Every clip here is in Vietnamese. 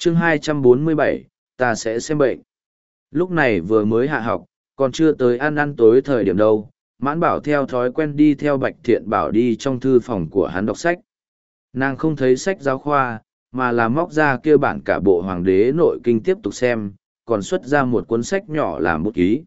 chương 247, ta sẽ xem bệnh. Lúc này vừa mới hạ học, còn chưa tới ăn tối thời điểm đâu, Mãn Bảo theo thói quen đi theo Bạch Thiện Bảo đi trong thư phòng của hắn đọc sách. Nàng không thấy sách giáo khoa, mà là móc ra kia bản cả bộ Hoàng đế nội kinh tiếp tục xem, còn xuất ra một cuốn sách nhỏ làm bút ký.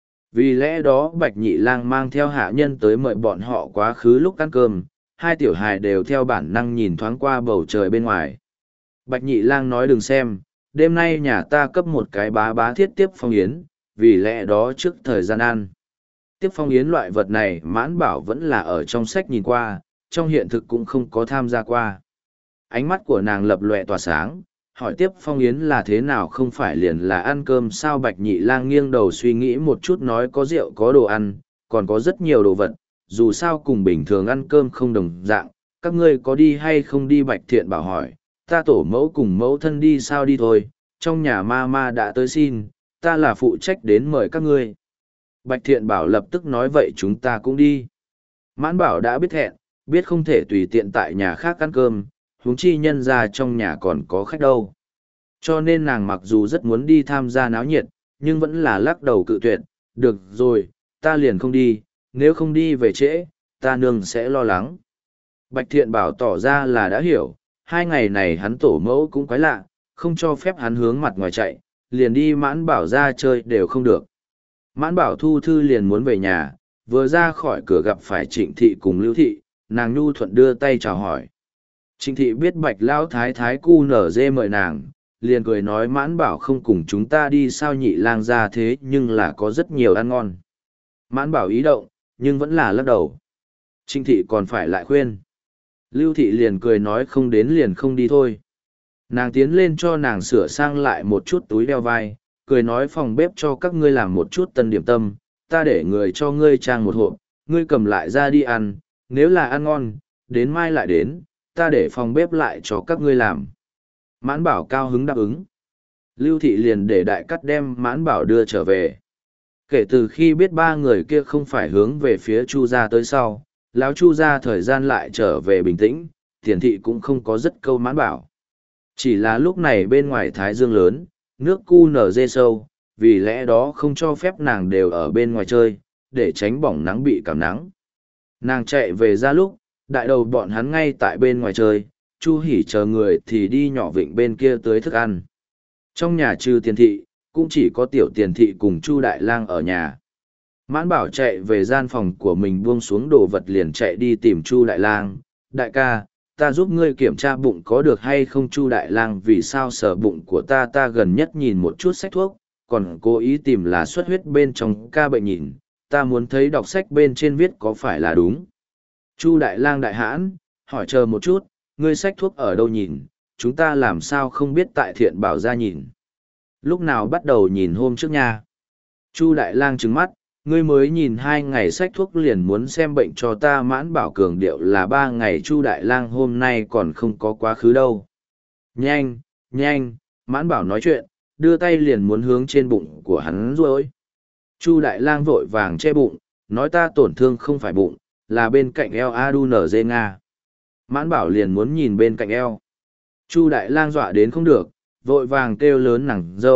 Vì lẽ đó Bạch Nhị Lang mang theo hạ nhân tới mời bọn họ quá khứ lúc ăn cơm, hai tiểu hài đều theo bản năng nhìn thoáng qua bầu trời bên ngoài. Bạch Nhị Lang nói đừng xem, đêm nay nhà ta cấp một cái bá thiết tiếp phong yến, vì lẽ đó trước thời gian ăn. Tiếp phong yến loại vật này Mãn Bảo vẫn là ở trong sách nhìn qua, trong hiện thực cũng không có tham gia qua. Ánh mắt của nàng lập lòe tỏa sáng, hỏi tiếp phong yến là thế nào, không phải liền là ăn cơm sao? Bạch Nhị Lang nghiêng đầu suy nghĩ một chút nói có rượu có đồ ăn, còn có rất nhiều đồ vật, dù sao cùng bình thường ăn cơm không đồng dạng, các ngươi có đi hay không đi? Bạch Thiện Bảo hỏi, ta tổ mẫu cùng mẫu thân đi sao đi thôi, trong nhà ma đã tới xin, ta là phụ trách đến mời các ngươi. Bạch Thiện Bảo lập tức nói vậy chúng ta cũng đi. Mãn Bảo đã biết hẹn, biết không thể tùy tiện tại nhà khác ăn cơm, huống chi nhân ra trong nhà còn có khách đâu. Cho nên nàng mặc dù rất muốn đi tham gia náo nhiệt, nhưng vẫn là lắc đầu cự tuyệt, được rồi, ta liền không đi, nếu không đi về trễ, ta nương sẽ lo lắng. Bạch Thiện Bảo tỏ ra là đã hiểu, 2 ngày này hắn tổ mẫu cũng quái lạ, không cho phép hắn hướng mặt ngoài chạy, liền đi Mãn Bảo ra chơi đều không được. Mãn Bảo thu thư liền muốn về nhà, vừa ra khỏi cửa gặp phải Trịnh Thị cùng Lưu Thị, nàng nhu thuận đưa tay chào hỏi. Trịnh Thị biết Bạch Lão Thái Thái cu nở dê mời nàng, liền cười nói Mãn Bảo không cùng chúng ta đi sao? Nhị Lang ra thế nhưng là có rất nhiều ăn ngon. Mãn Bảo ý động, nhưng vẫn là lắc đầu. Trịnh Thị còn phải lại khuyên. Lưu Thị liền cười nói không đến liền không đi thôi. Nàng tiến lên cho nàng sửa sang lại một chút túi đeo vai, cười nói phòng bếp cho các ngươi làm một chút tân điểm tâm, ta để người cho ngươi trang một hộp, ngươi cầm lại ra đi ăn, nếu là ăn ngon, đến mai lại đến, ta để phòng bếp lại cho các ngươi làm. Mãn Bảo cao hứng đáp ứng. Lưu Thị liền để đại cắt đem Mãn Bảo đưa trở về. Kể từ khi biết 3 người kia không phải hướng về phía Chu gia tới sau, lão Chu gia thời gian lại trở về bình tĩnh, Tiền Thị cũng không có rất câu Mãn Bảo. Chỉ là lúc này bên ngoài thái dương lớn, nước cu nở dê sâu, vì lẽ đó không cho phép nàng đều ở bên ngoài chơi, để tránh bỏng nắng bị cảm nắng. Nàng chạy về ra lúc, đại đầu bọn hắn ngay tại bên ngoài chơi, Chu Hỉ chờ người thì đi nhỏ vịnh bên kia tới thức ăn. Trong nhà trừ Tiền Thị, cũng chỉ có tiểu Tiền Thị cùng Chu Đại Lang ở nhà. Mãn Bảo chạy về gian phòng của mình buông xuống đồ vật liền chạy đi tìm Chu Đại Lang, đại ca, ta giúp ngươi kiểm tra bụng có được hay không? Chu Đại Lang vì sao sờ bụng của ta gần nhất nhìn một chút sách thuốc, còn cố ý tìm là xuất huyết bên trong ca bệnh nhìn, ta muốn thấy đọc sách bên trên viết có phải là đúng. Chu Đại Lang đại hãn, hỏi chờ một chút, ngươi sách thuốc ở đâu nhìn, chúng ta làm sao không biết? Tại Thiện Bảo ra nhìn. Lúc nào bắt đầu nhìn hôm trước nha? Chu Đại Lang trừng mắt, ngươi mới nhìn 2 ngày sách thuốc liền muốn xem bệnh cho ta? Mãn Bảo cường điệu là 3 ngày. Chu Đại Lang hôm nay còn không có quá khứ đâu. Nhanh, nhanh, Mãn Bảo nói chuyện, đưa tay liền muốn hướng trên bụng của hắn rồi. Chu Đại Lang vội vàng che bụng, nói ta tổn thương không phải bụng, là bên cạnh eo ADUNZ Nga. Mãn Bảo liền muốn nhìn bên cạnh eo. Chu Đại Lang dọa đến không được, vội vàng kêu lớn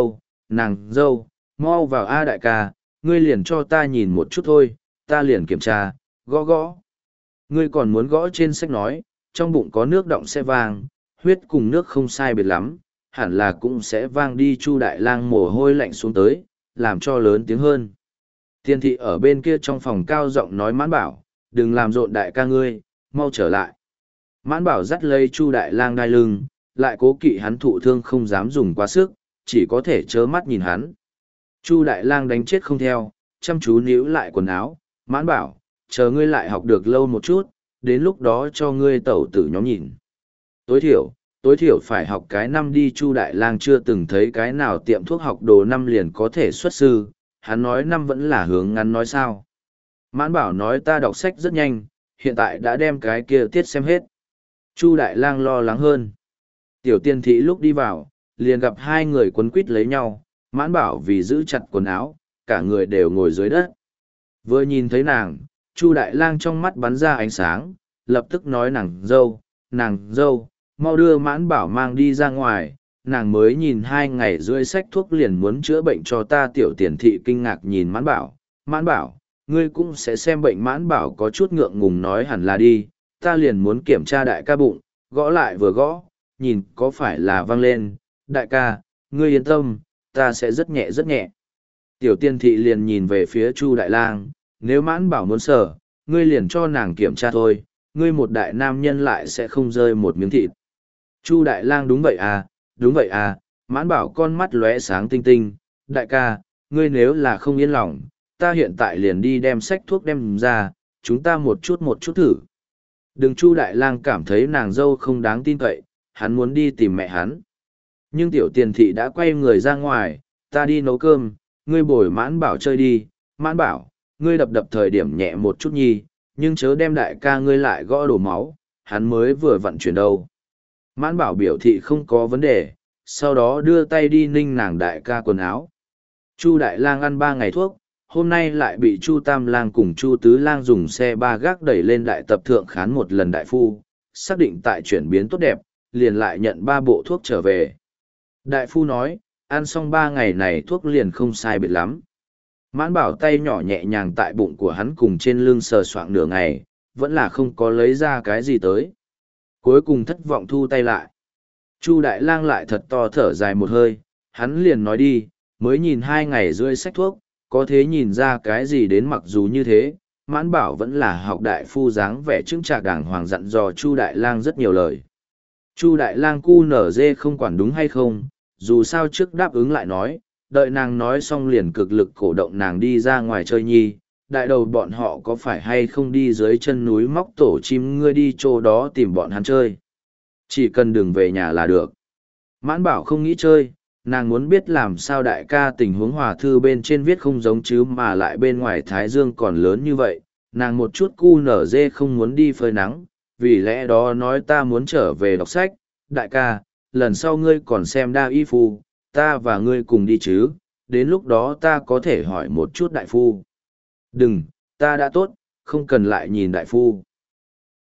nàng dâu, mau vào A đại ca, ngươi liền cho ta nhìn một chút thôi, ta liền kiểm tra, gõ gõ. Ngươi còn muốn gõ trên sách nói, trong bụng có nước đọng sẽ vang, huyết cùng nước không sai biệt lắm, hẳn là cũng sẽ vang đi. Chu Đại Lang mồ hôi lạnh xuống tới, làm cho lớn tiếng hơn. Tiền Thị ở bên kia trong phòng cao giọng nói Mãn Bảo, đừng làm rộn đại ca ngươi, mau trở lại. Mãn Bảo dắt lấy Chu Đại Lang đai lưng, lại cố kỵ hắn thụ thương không dám dùng quá sức, chỉ có thể trơ mắt nhìn hắn. Chu Đại Lang đánh chết không theo, chăm chú níu lại quần áo, Mãn Bảo, chờ ngươi lại học được lâu một chút, đến lúc đó cho ngươi tẩu tử nhóm nhìn. Tối thiểu phải học cái năm đi. Chu Đại Lang chưa từng thấy cái nào tiệm thuốc học đồ năm liền có thể xuất sư, hắn nói năm vẫn là hướng ngắn nói sao. Mãn Bảo nói ta đọc sách rất nhanh, hiện tại đã đem cái kia tiết xem hết. Chu Đại Lang lo lắng hơn. Tiểu Tiền Thị lúc đi vào, liền gặp 2 người quấn quýt lấy nhau, Mãn Bảo vì giữ chặt quần áo, cả người đều ngồi dưới đất. Vừa nhìn thấy nàng, Chu Đại Lang trong mắt bắn ra ánh sáng, lập tức nói nàng dâu, mau đưa Mãn Bảo mang đi ra ngoài, nàng mới nhìn 2 ngày rưỡi sách thuốc liền muốn chữa bệnh cho ta. Tiểu tiền thị kinh ngạc nhìn Mãn Bảo, ngươi cũng sẽ xem bệnh. Mãn Bảo có chút ngượng ngùng nói hẳn là đi, ta liền muốn kiểm tra đại ca bụng, gõ lại vừa gõ, nhìn có phải là văng lên. Đại ca, ngươi yên tâm, ta sẽ rất nhẹ rất nhẹ. Tiểu tiên thị liền nhìn về phía Chu Đại Lang, nếu Mãn Bảo muốn sờ, ngươi liền cho nàng kiểm tra thôi, ngươi một đại nam nhân lại sẽ không rơi một miếng thịt. Chu Đại Lang đúng vậy à, Mãn Bảo con mắt lóe sáng tinh tinh, đại ca, ngươi nếu là không yên lòng, ta hiện tại liền đi đem sách thuốc đem ra, chúng ta một chút thử. Đừng. Chu Đại Lang cảm thấy nàng dâu không đáng tin cậy, hắn muốn đi tìm mẹ hắn. Nhưng tiểu tiền thị đã quay người ra ngoài, ta đi nấu cơm, ngươi bồi Mãn Bảo chơi đi. Mãn Bảo, ngươi đập thời điểm nhẹ một chút nhi, nhưng chớ đem đại ca ngươi lại gõ đổ máu, hắn mới vừa vận chuyển đâu. Mãn Bảo biểu thị không có vấn đề, sau đó đưa tay đi ninh nàng đại ca quần áo. Chu Đại Lang ăn 3 ngày thuốc, hôm nay lại bị Chu Tam Lang cùng Chu Tứ Lang dùng xe ba gác đẩy lên đại tập thượng khán một lần đại phu, xác định tại chuyển biến tốt đẹp, liền lại nhận 3 bộ thuốc trở về. Đại phu nói, ăn xong 3 ngày này thuốc liền không sai biệt lắm. Mãn Bảo tay nhỏ nhẹ nhàng tại bụng của hắn cùng trên lưng sờ soạng nửa ngày, vẫn là không có lấy ra cái gì tới. Cuối cùng thất vọng thu tay lại. Chu Đại Lang lại thật to thở dài một hơi, hắn liền nói đi, mới nhìn 2 ngày rưỡi sách thuốc, có thế nhìn ra cái gì đến. Mặc dù như thế, Mãn Bảo vẫn là học đại phu dáng vẻ chững chạc đàng hoàng dặn dò Chu Đại Lang rất nhiều lời. Chu Đại Lang cu nở dê không quản đúng hay không, dù sao trước đáp ứng lại nói, đợi nàng nói xong liền cực lực cổ động nàng đi ra ngoài chơi nhi. Đại đầu bọn họ có phải hay không đi dưới chân núi móc tổ chim, ngươi đi chỗ đó tìm bọn hắn chơi. Chỉ cần đừng về nhà là được. Mãn Bảo không nghĩ chơi, nàng muốn biết làm sao đại ca tình huống hòa thư bên trên viết không giống chứ mà lại bên ngoài thái dương còn lớn như vậy. Nàng một chút cu nở dê không muốn đi phơi nắng, vì lẽ đó nói ta muốn trở về đọc sách. Đại ca, lần sau ngươi còn xem đa y phu, ta và ngươi cùng đi chứ, đến lúc đó ta có thể hỏi một chút đại phu. Đừng, ta đã tốt, không cần lại nhìn đại phu.